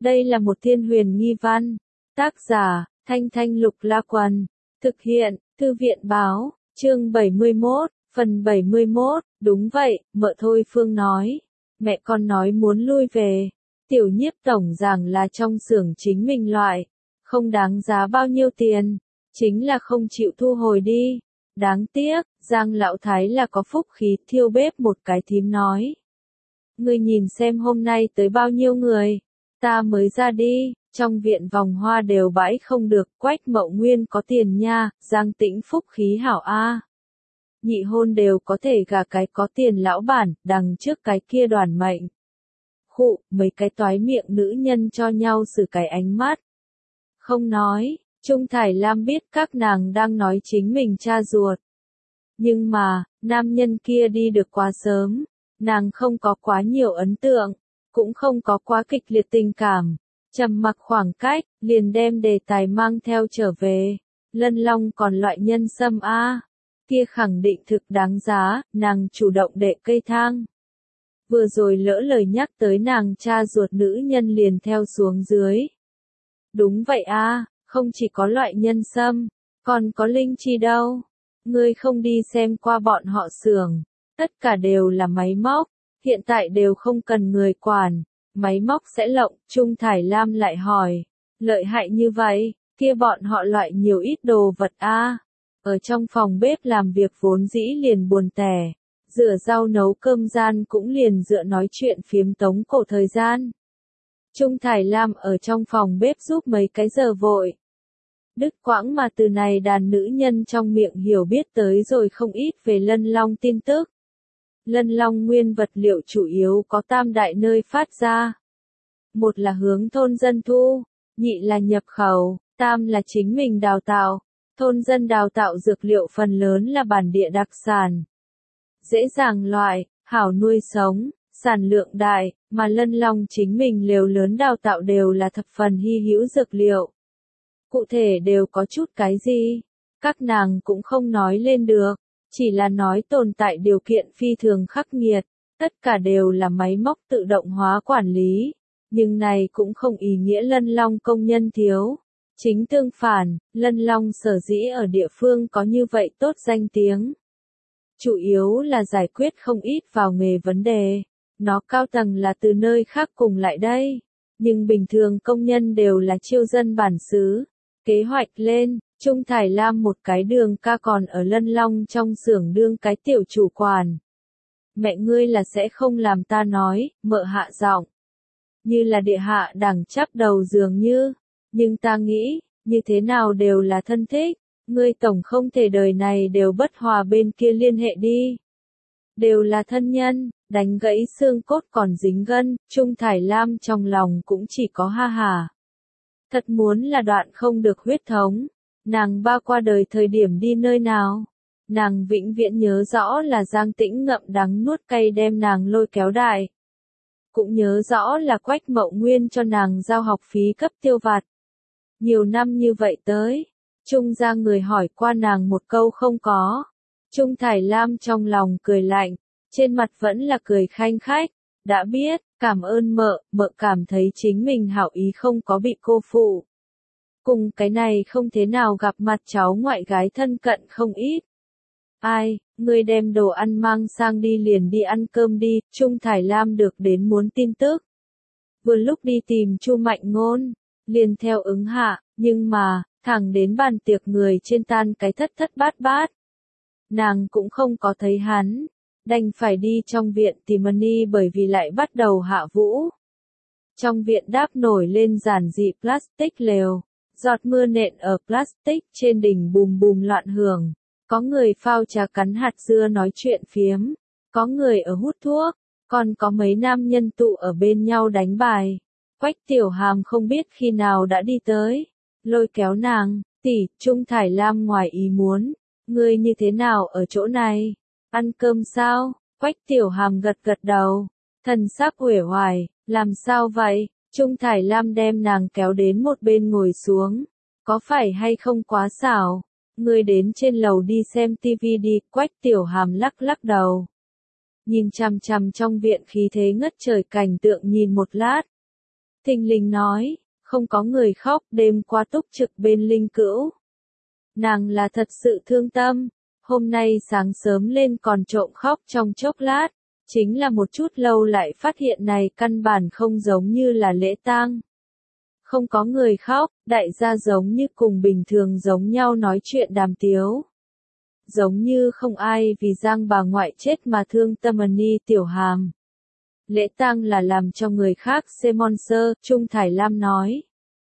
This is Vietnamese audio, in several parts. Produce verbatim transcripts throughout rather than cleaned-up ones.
Đây là một thiên huyền nghi văn. Tác giả, Thanh Thanh Lục La Quần. Thực hiện, Thư viện Báo, chương bảy mươi mốt, phần bảy mươi mốt, đúng vậy, mợ Thôi Phương nói. Mẹ con nói muốn lui về. Tiểu Nhiếp tổng giảng là trong xưởng chính mình loại. Không đáng giá bao nhiêu tiền. Chính là không chịu thu hồi đi. Đáng tiếc, Giang Lão Thái là có phúc khí, thiêu bếp một cái thím nói. Ngươi nhìn xem hôm nay tới bao nhiêu người. Ta mới ra đi, trong viện vòng hoa đều bãi không được, Quách Mậu Nguyên có tiền nha, Giang Tĩnh phúc khí hảo a. Nhị hôn đều có thể gả cái có tiền lão bản, đằng trước cái kia đoàn mệnh. Khụ, mấy cái toái miệng nữ nhân cho nhau xử cái ánh mắt. Không nói, Trung Thải Lam biết các nàng đang nói chính mình cha ruột. Nhưng mà, nam nhân kia đi được quá sớm, nàng không có quá nhiều ấn tượng, cũng không có quá kịch liệt tình cảm. Trầm mặc khoảng cách, liền đem đề tài mang theo trở về. Lân Long còn loại nhân sâm a, kia khẳng định thực đáng giá, nàng chủ động đệ cây thang. Vừa rồi lỡ lời nhắc tới nàng cha ruột nữ nhân liền theo xuống dưới. Đúng vậy a, không chỉ có loại nhân sâm, còn có linh chi đâu. Ngươi không đi xem qua bọn họ xưởng, tất cả đều là máy móc, hiện tại đều không cần người quản, máy móc sẽ lộng. Trung Thải Lam lại hỏi, lợi hại như vậy, kia bọn họ loại nhiều ít đồ vật a. Ở trong phòng bếp làm việc vốn dĩ liền buồn tẻ, rửa rau nấu cơm gian cũng liền dựa nói chuyện phiếm tống cổ thời gian. Trung Thải Lam ở trong phòng bếp giúp mấy cái giờ vội. Đứt quãng mà từ này đàn nữ nhân trong miệng hiểu biết tới rồi không ít về Lân Long tin tức. Lân Long nguyên vật liệu chủ yếu có tam đại nơi phát ra. Một là hướng thôn dân thu, nhị là nhập khẩu, tam là chính mình đào tạo. Thôn dân đào tạo dược liệu phần lớn là bản địa đặc sản. Dễ dàng loại, hảo nuôi sống, sản lượng đại, mà Lân Long chính mình lều lớn đào tạo đều là thập phần hy hữu dược liệu. Cụ thể đều có chút cái gì, các nàng cũng không nói lên được, chỉ là nói tồn tại điều kiện phi thường khắc nghiệt, tất cả đều là máy móc tự động hóa quản lý, nhưng này cũng không ý nghĩa Lân Long công nhân thiếu. Chính tương phản, Lân Long sở dĩ ở địa phương có như vậy tốt danh tiếng. Chủ yếu là giải quyết không ít vào nghề vấn đề, nó cao tầng là từ nơi khác cùng lại đây, nhưng bình thường công nhân đều là chiêu dân bản xứ. Kế hoạch lên, Trung Thải Lam một cái đường ca còn ở Lân Long trong xưởng đương cái tiểu chủ quản. Mẹ ngươi là sẽ không làm ta nói, mợ hạ giọng. Như là địa hạ đẳng chắp đầu dường như, nhưng ta nghĩ, như thế nào đều là thân thích, ngươi tổng không thể đời này đều bất hòa bên kia liên hệ đi. Đều là thân nhân, đánh gãy xương cốt còn dính gân, Trung Thải Lam trong lòng cũng chỉ có ha hà. Thật muốn là đoạn không được huyết thống, nàng ba qua đời thời điểm đi nơi nào. Nàng vĩnh viễn nhớ rõ là Giang Tĩnh ngậm đắng nuốt cay đem nàng lôi kéo đại. Cũng nhớ rõ là Quách Mậu Nguyên cho nàng giao học phí cấp tiêu vặt. Nhiều năm như vậy tới, Trung ra người hỏi qua nàng một câu không có. Trung Thải Lam trong lòng cười lạnh, trên mặt vẫn là cười khanh khách. Đã biết, cảm ơn mợ, mợ cảm thấy chính mình hảo ý không có bị cô phụ. Cùng cái này không thế nào gặp mặt cháu ngoại gái thân cận không ít. Ai, ngươi đem đồ ăn mang sang đi liền đi ăn cơm đi, Trung Thải Lam được đến muốn tin tức. Vừa lúc đi tìm Chu Mạnh Ngôn, liền theo ứng hạ, nhưng mà, thẳng đến bàn tiệc người trên tan cái thất thất bát bát. Nàng cũng không có thấy hắn. Đành phải đi trong viện tìm Mani bởi vì lại bắt đầu hạ vũ. Trong viện đáp nổi lên giản dị plastic lều, giọt mưa nện ở plastic trên đỉnh bùm bùm loạn hưởng. Có người phao trà cắn hạt dưa nói chuyện phiếm, có người ở hút thuốc, còn có mấy nam nhân tụ ở bên nhau đánh bài. Quách Tiểu Hàm không biết khi nào đã đi tới, lôi kéo nàng, tỷ, Trung Thải Lam ngoài ý muốn, ngươi như thế nào ở chỗ này? Ăn cơm sao? Quách Tiểu Hàm gật gật đầu, thần sắc uể oải, làm sao vậy? Trung Thải Lam đem nàng kéo đến một bên ngồi xuống, có phải hay không quá xảo? Ngươi đến trên lầu đi xem tivi đi, Quách Tiểu Hàm lắc lắc đầu. Nhìn chằm chằm trong viện khí thế ngất trời cảnh tượng nhìn một lát. Thình lình nói, không có người khóc, đêm qua túc trực bên linh cữu. Nàng là thật sự thương tâm, hôm nay sáng sớm lên còn trộm khóc trong chốc lát, chính là một chút lâu lại phát hiện này căn bản không giống như là lễ tang. Không có người khóc, đại gia giống như cùng bình thường giống nhau nói chuyện đàm tiếu. Giống như không ai vì Giang bà ngoại chết mà thương tâm. Ni Tiểu Hàm. Lễ tang là làm cho người khác xem monster, Trung Thải Lam nói.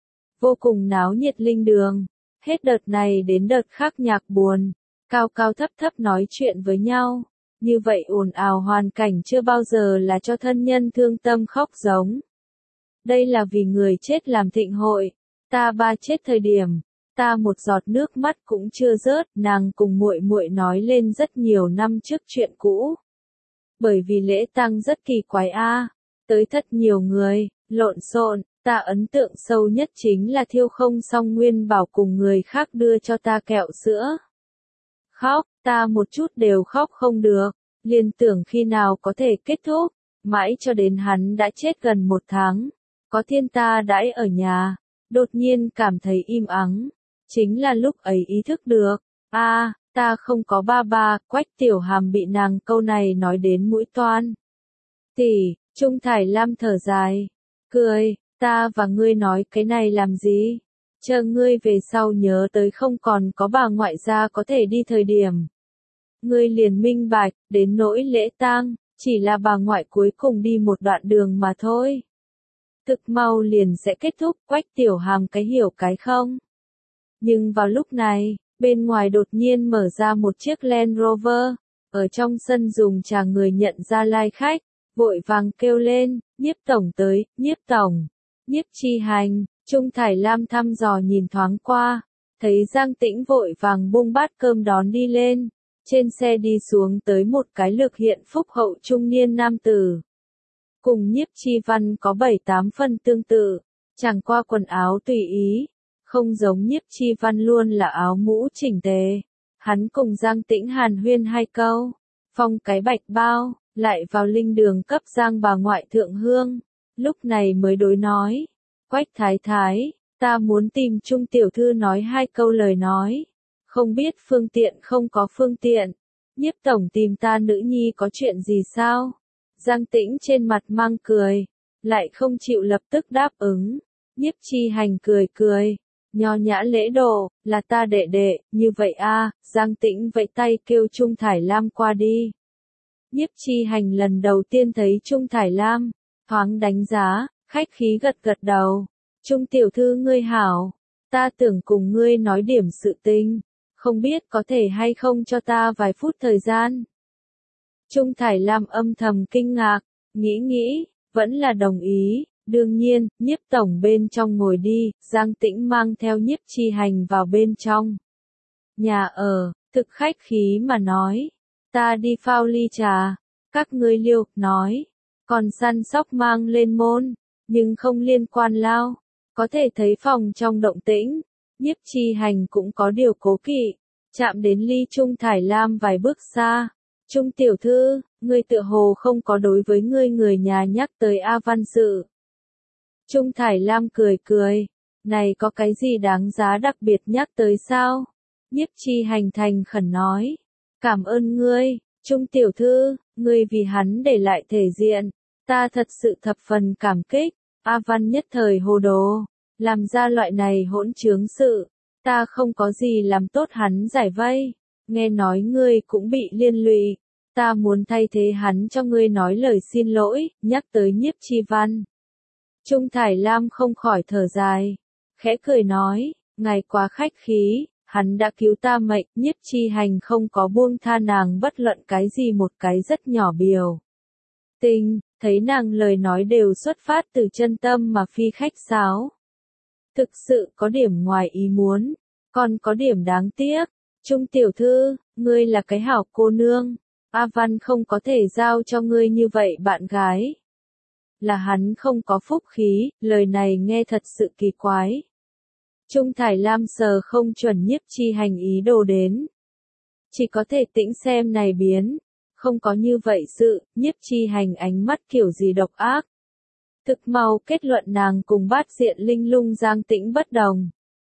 Vô cùng náo nhiệt linh đường, hết đợt này đến đợt khác nhạc buồn, cao cao thấp thấp nói chuyện với nhau. Như vậy ồn ào hoàn cảnh chưa bao giờ là cho thân nhân thương tâm khóc giống. Đây là vì người chết làm thịnh hội, ta ba chết thời điểm, ta một giọt nước mắt cũng chưa rớt, nàng cùng muội muội nói lên rất nhiều năm trước chuyện cũ. Bởi vì lễ tang rất kỳ quái a, tới thật nhiều người, lộn xộn, ta ấn tượng sâu nhất chính là thiêu không xong Nguyên Bảo cùng người khác đưa cho ta kẹo sữa. Khóc, ta một chút đều khóc không được, liên tưởng khi nào có thể kết thúc, mãi cho đến hắn đã chết gần một tháng. Có thiên ta đãi ở nhà, đột nhiên cảm thấy im ắng, chính là lúc ấy ý thức được, a, à, ta không có ba ba, Quách Tiểu Hàm bị nàng câu này nói đến mũi toan. Tỷ, Trung Thải Lam thở dài, cười, ta và ngươi nói cái này làm gì? Chờ ngươi về sau nhớ tới không còn có bà ngoại gia có thể đi thời điểm. Ngươi liền minh bạch, đến nỗi lễ tang, chỉ là bà ngoại cuối cùng đi một đoạn đường mà thôi. Thực mau liền sẽ kết thúc, Quách Tiểu Hàm cái hiểu cái không. Nhưng vào lúc này, bên ngoài đột nhiên mở ra một chiếc Land Rover, ở trong sân dùng trà người nhận ra lai khách, vội vàng kêu lên, Nhiếp tổng tới, Nhiếp tổng, Nhiếp Chi Hành. Trung Thải Lam thăm dò nhìn thoáng qua, thấy Giang Tĩnh vội vàng buông bát cơm đón đi lên, trên xe đi xuống tới một cái lược hiện phúc hậu trung niên nam tử. Cùng Nhiếp Chi Văn có bảy tám phần tương tự, chẳng qua quần áo tùy ý, không giống Nhiếp Chi Văn luôn là áo mũ chỉnh tề. Hắn cùng Giang Tĩnh hàn huyên hai câu, phong cái bạch bao, lại vào linh đường cấp Giang bà ngoại thượng hương, lúc này mới đối nói, Quách thái thái, ta muốn tìm Trung tiểu thư nói hai câu lời nói, không biết phương tiện không có phương tiện, Nhiếp tổng tìm ta nữ nhi có chuyện gì sao? Giang Tĩnh trên mặt mang cười, lại không chịu lập tức đáp ứng. Nhiếp Chi Hành cười cười, nho nhã lễ độ, là ta đệ đệ, như vậy a, Giang Tĩnh vẫy tay kêu Trung Thải Lam qua đi. Nhiếp Chi Hành lần đầu tiên thấy Trung Thải Lam, thoáng đánh giá, khách khí gật gật đầu. Trung tiểu thư ngươi hảo, ta tưởng cùng ngươi nói điểm sự tình, không biết có thể hay không cho ta vài phút thời gian. Trung Thải Lam âm thầm kinh ngạc, nghĩ nghĩ, vẫn là đồng ý, đương nhiên, Nhiếp tổng bên trong ngồi đi, Giang Tĩnh mang theo Nhiếp Chi Hành vào bên trong. Nhà ở, thực khách khí mà nói, ta đi phao ly trà, các ngươi liêu, nói, còn săn sóc mang lên môn, nhưng không liên quan lao, có thể thấy phòng trong động tĩnh, Nhiếp Chi Hành cũng có điều cố kỵ, chạm đến ly Trung Thải Lam vài bước xa. Trung tiểu thư, ngươi tựa hồ không có đối với ngươi người nhà nhắc tới A Văn sự. Trung Thải Lam cười cười, này có cái gì đáng giá đặc biệt nhắc tới sao? Nhiếp Chi Hành thành khẩn nói, cảm ơn ngươi, Trung tiểu thư, ngươi vì hắn để lại thể diện, ta thật sự thập phần cảm kích. A Văn nhất thời hồ đồ, làm ra loại này hỗn trướng sự, ta không có gì làm tốt hắn giải vây. Nghe nói ngươi cũng bị liên lụy, ta muốn thay thế hắn cho ngươi nói lời xin lỗi, nhắc tới Nhiếp Chi Văn. Trung Thải Lam không khỏi thở dài, khẽ cười nói, ngài quá khách khí, hắn đã cứu ta mệnh, Nhiếp Chi Hành không có buông tha nàng bất luận cái gì một cái rất nhỏ biểu tình, thấy nàng lời nói đều xuất phát từ chân tâm mà phi khách sáo. Thực sự có điểm ngoài ý muốn, còn có điểm đáng tiếc. Trung tiểu thư, ngươi là cái hảo cô nương, A Văn không có thể giao cho ngươi như vậy bạn gái. Là hắn không có phúc khí, lời này nghe thật sự kỳ quái. Trung Thải Lam sờ không chuẩn Nhiếp Chi Hành ý đồ đến. Chỉ có thể tĩnh xem này biến, không có như vậy sự, Nhiếp Chi Hành ánh mắt kiểu gì độc ác. Thực mau kết luận nàng cùng bát diện linh lung Giang Tĩnh bất đồng.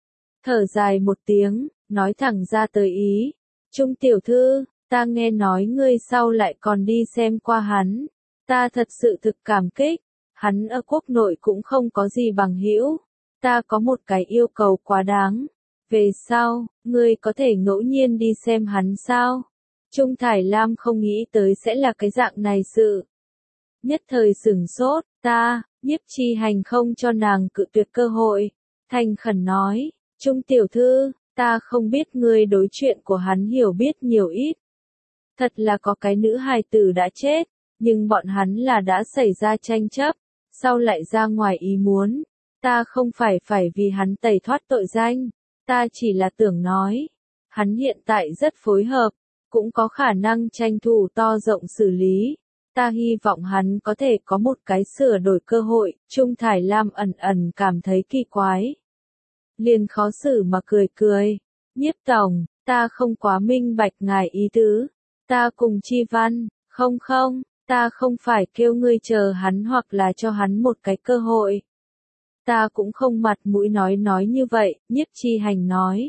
Thở dài một tiếng, nói thẳng ra tới ý. Trung tiểu thư, ta nghe nói ngươi sau lại còn đi xem qua hắn. Ta thật sự thực cảm kích. Hắn ở quốc nội cũng không có gì bằng hữu. Ta có một cái yêu cầu quá đáng. Về sau, ngươi có thể ngẫu nhiên đi xem hắn sao? Trung Thải Lam không nghĩ tới sẽ là cái dạng này sự. Nhất thời sửng sốt, ta, Nhiếp Chi Hành không cho nàng cự tuyệt cơ hội. Thành khẩn nói, Trung tiểu thư, ta không biết ngươi đối chuyện của hắn hiểu biết nhiều ít. Thật là có cái nữ hài tử đã chết, nhưng bọn hắn là đã xảy ra tranh chấp, sau lại ra ngoài ý muốn. Ta không phải phải vì hắn tẩy thoát tội danh, ta chỉ là tưởng nói. Hắn hiện tại rất phối hợp, cũng có khả năng tranh thủ to rộng xử lý. Ta hy vọng hắn có thể có một cái sửa đổi cơ hội. Trung Thải Lam ẩn ẩn cảm thấy kỳ quái. Liền khó xử mà cười cười. Nhiếp tổng, ta không quá minh bạch ngài ý tứ. Ta cùng Chi Văn, không không, ta không phải kêu ngươi chờ hắn hoặc là cho hắn một cái cơ hội. Ta cũng không mặt mũi nói nói như vậy, Nhiếp Chi Hành nói.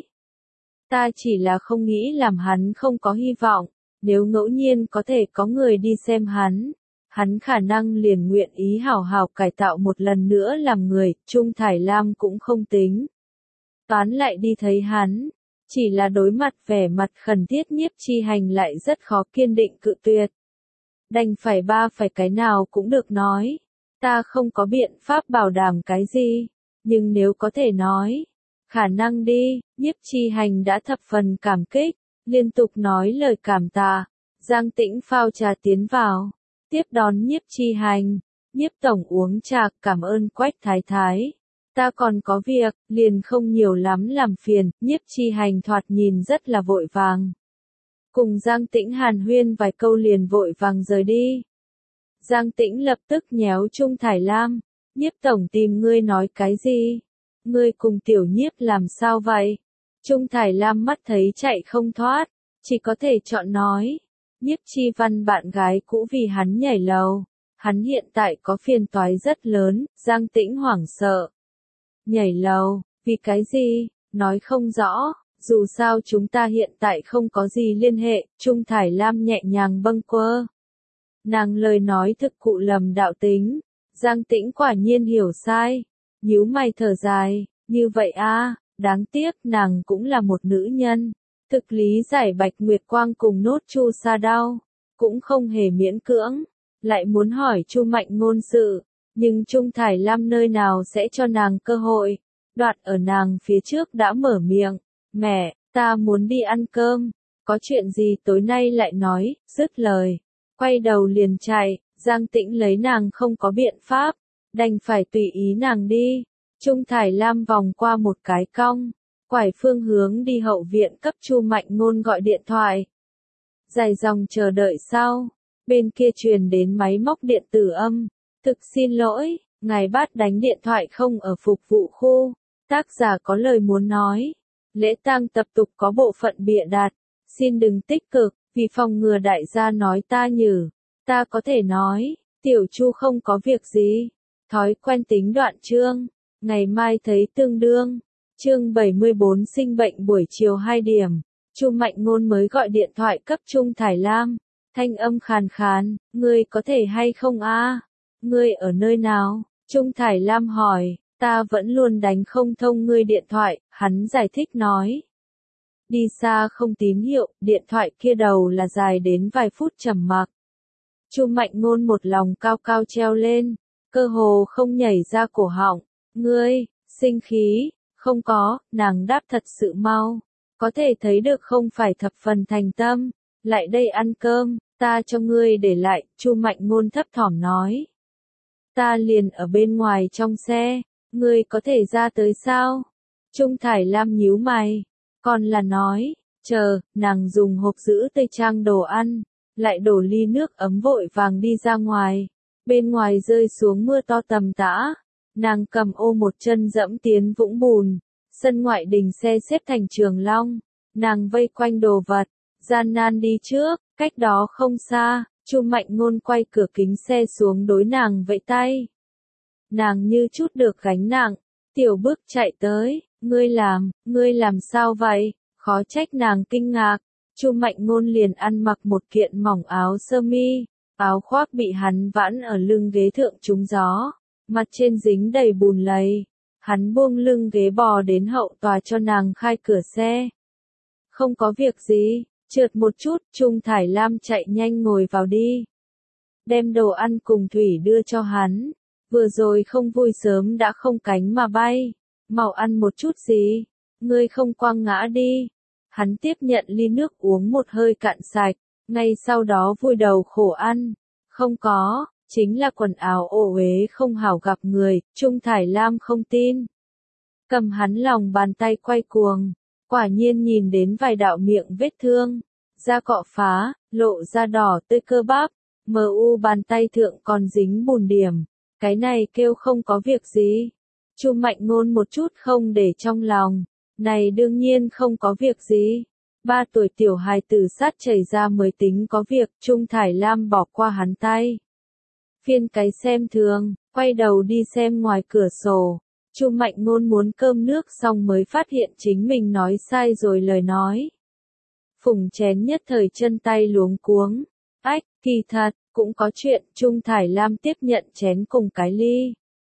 Ta chỉ là không nghĩ làm hắn không có hy vọng, nếu ngẫu nhiên có thể có người đi xem hắn, hắn khả năng liền nguyện ý hảo hảo cải tạo một lần nữa làm người. Trung Thải Lam cũng không tính. Toán lại đi thấy hắn, chỉ là đối mặt vẻ mặt khẩn thiết Nhiếp Chi Hành lại rất khó kiên định cự tuyệt. Đành phải ba phải cái nào cũng được nói. Ta không có biện pháp bảo đảm cái gì, nhưng nếu có thể nói, khả năng đi. Nhiếp Chi Hành đã thập phần cảm kích, liên tục nói lời cảm tạ. Giang Tĩnh phao trà tiến vào, tiếp đón Nhiếp Chi Hành. Nhiếp tổng uống trà, cảm ơn Quách thái thái. Ta còn có việc, liền không nhiều lắm làm phiền. Nhiếp Chi Hành thoạt nhìn rất là vội vàng. Cùng Giang Tĩnh hàn huyên vài câu liền vội vàng rời đi. Giang Tĩnh lập tức nhéo Trung Thải Lam. Nhiếp tổng tìm ngươi nói cái gì? Ngươi cùng tiểu Nhiếp làm sao vậy? Trung Thải Lam mắt thấy chạy không thoát, chỉ có thể chọn nói. Nhiếp Chi Văn bạn gái cũ vì hắn nhảy lầu. Hắn hiện tại có phiền toái rất lớn. Giang Tĩnh hoảng sợ. Nhảy lầu, vì cái gì? Nói không rõ. Dù sao chúng ta hiện tại không có gì liên hệ. Trung Thải Lam nhẹ nhàng bâng quơ. Nàng lời nói thực cụ lầm đạo tính. Giang Tĩnh quả nhiên hiểu sai. Nhíu mày thở dài. Như vậy a, đáng tiếc nàng cũng là một nữ nhân. Thực lý giải Bạch Nguyệt Quang cùng Nốt Chu Sa đau, cũng không hề miễn cưỡng. Lại muốn hỏi Chu Mạnh Ngôn sự, nhưng Trung Thải Lam nơi nào sẽ cho nàng cơ hội. Đoạt ở nàng phía trước đã mở miệng. Mẹ, ta muốn đi ăn cơm. Có chuyện gì tối nay lại nói. Dứt lời, quay đầu liền chạy. Giang Tĩnh lấy nàng không có biện pháp, đành phải tùy ý nàng đi. Trung Thải Lam vòng qua một cái cong, quải phương hướng đi hậu viện cấp Chu Mạnh Ngôn gọi điện thoại. Dài dòng chờ đợi sau, bên kia truyền đến máy móc điện tử âm. Thực xin lỗi, ngài Bát đánh điện thoại không ở phục vụ khu. Tác giả có lời muốn nói. Lễ tang tập tục có bộ phận bịa đặt. Xin đừng tích cực, vì phòng ngừa đại gia nói ta nhử. Ta có thể nói, tiểu Chu không có việc gì. Thói quen tính đoạn chương. Ngày mai thấy tương đương. Chương bảy mươi bốn sinh bệnh buổi chiều hai điểm. Chu Mạnh Ngôn mới gọi điện thoại cấp Trung Thải Lam. Thanh âm khàn khàn, ngươi có thể hay không a? Ngươi ở nơi nào? Trung Thải Lam hỏi, ta vẫn luôn đánh không thông ngươi điện thoại. Hắn giải thích nói. Đi xa không tín hiệu, điện thoại kia đầu là dài đến vài phút trầm mặc. Chu Mạnh Ngôn một lòng cao cao treo lên, cơ hồ không nhảy ra cổ họng. Ngươi, sinh khí, không có. Nàng đáp thật sự mau, có thể thấy được không phải thập phần thành tâm. Lại đây ăn cơm, ta cho ngươi để lại. Chu Mạnh Ngôn thấp thỏm nói. Ta liền ở bên ngoài trong xe, ngươi có thể ra tới sao? Trung Thải Lam nhíu mày, còn là nói, chờ. Nàng dùng hộp giữ tây trang đồ ăn, lại đổ ly nước ấm vội vàng đi ra ngoài. Bên ngoài rơi xuống mưa to tầm tã. Nàng cầm ô một chân dẫm tiến vũng bùn. Sân ngoại đình xe xếp thành trường long. Nàng vây quanh đồ vật, gian nan đi trước. Cách đó không xa, Chu Mạnh Ngôn quay cửa kính xe xuống đối nàng vẫy tay. nàng như chút được gánh nặng, tiểu bước chạy tới, ngươi làm, ngươi làm sao vậy, khó trách nàng kinh ngạc. Chu Mạnh Ngôn liền ăn mặc một kiện mỏng áo sơ mi, áo khoác bị hắn vãn ở lưng ghế thượng trúng gió, mặt trên dính đầy bùn lầy. Hắn buông lưng ghế bò đến hậu tòa cho nàng khai cửa xe. Không có việc gì, trượt một chút, Trung Thải Lam chạy nhanh ngồi vào đi. Đem đồ ăn cùng thủy đưa cho hắn, vừa rồi không vui sớm đã không cánh mà bay, mau ăn một chút gì, ngươi không quăng ngã đi. Hắn tiếp nhận ly nước uống một hơi cạn sạch, ngay sau đó vui đầu khổ ăn, không có, chính là quần áo ô uế không hảo gặp người, Trung Thải Lam không tin. Cầm hắn lòng bàn tay quay cuồng, quả nhiên nhìn đến vài đạo miệng vết thương, da cọ phá, lộ da đỏ tươi cơ bắp, mờ u bàn tay thượng còn dính bùn điểm, cái này kêu không có việc gì. Chu Mạnh Ngôn một chút không để trong lòng, này đương nhiên không có việc gì. Ba tuổi tiểu hài tử sát chảy ra mới tính có việc, Trung Thải Lam bỏ qua hắn tay. Phiên cái xem thường, quay đầu đi xem ngoài cửa sổ. Chu Mạnh Ngôn muốn cơm nước xong mới phát hiện chính mình nói sai rồi lời nói. Phùng chén nhất thời chân tay luống cuống. Ách, kỳ thật, cũng có chuyện, Trung Thải Lam tiếp nhận chén cùng cái ly.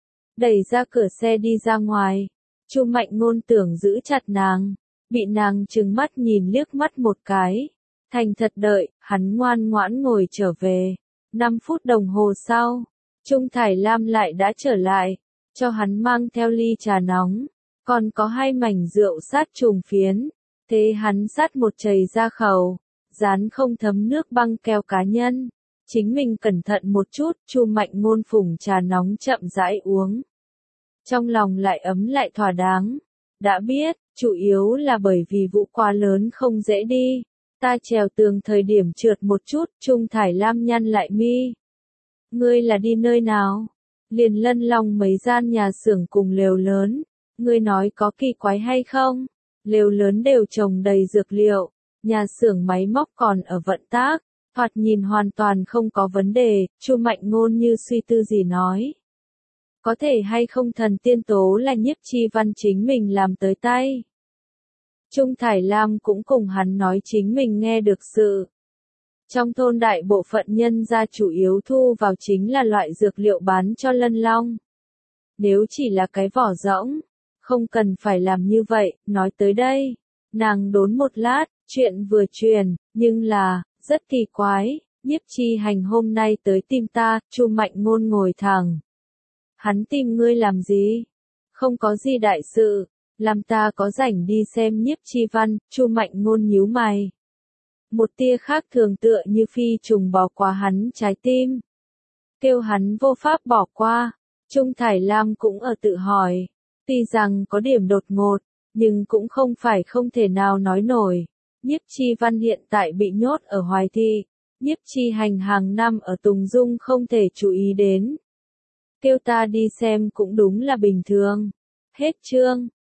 Đẩy ra cửa xe đi ra ngoài. Chu Mạnh Ngôn tưởng giữ chặt nàng, bị nàng trừng mắt nhìn liếc mắt một cái. Thành thật đợi, hắn ngoan ngoãn ngồi trở về. Năm phút đồng hồ sau, Trung Thải Lam lại đã trở lại, cho hắn mang theo ly trà nóng, còn có hai mảnh rượu sát trùng phiến. Thế hắn sát một chày ra khẩu, dán không thấm nước băng keo cá nhân. Chính mình cẩn thận một chút, Chu Mạnh Ngôn phủng trà nóng chậm rãi uống. Trong lòng lại ấm lại thỏa đáng. Đã biết, chủ yếu là bởi vì vụ quá lớn không dễ đi. Ta trèo tường thời điểm trượt một chút, Trung Thải Lam nhăn lại mi. Ngươi là đi nơi nào? Liền Lân Long mấy gian nhà xưởng cùng lều lớn. Ngươi nói có kỳ quái hay không? Lều lớn đều trồng đầy dược liệu, nhà xưởng máy móc còn ở vận tác, thoạt nhìn hoàn toàn không có vấn đề. Chu Mạnh Ngôn như suy tư gì nói. Có thể hay không thần tiên tố là Nhiếp Chi Văn chính mình làm tới tay. Trung Thải Lam cũng cùng hắn nói chính mình nghe được sự. Trong thôn đại bộ phận nhân gia chủ yếu thu vào chính là loại dược liệu bán cho Lân Long. Nếu chỉ là cái vỏ rỗng, không cần phải làm như vậy. Nói tới đây, nàng đốn một lát, chuyện vừa truyền, nhưng là, rất kỳ quái, Nhiếp Chi Hành hôm nay tới tìm ta. Chu Mạnh Ngôn ngồi thẳng. Hắn tìm ngươi làm gì? Không có gì đại sự, làm ta có rảnh đi xem Nhiếp Chi Văn. Chu Mạnh Ngôn nhíu mày. Một tia khác thường tựa như phi trùng bỏ qua hắn trái tim. Kêu hắn vô pháp bỏ qua. Trung Thải Lam cũng ở tự hỏi. Tuy rằng có điểm đột ngột, nhưng cũng không phải không thể nào nói nổi. Nhiếp Chi Văn hiện tại bị nhốt ở Hoài Thị. Nhiếp Chi Hành hàng năm ở Tùng Dung không thể chú ý đến. Kêu ta đi xem cũng đúng là bình thường. Hết chương.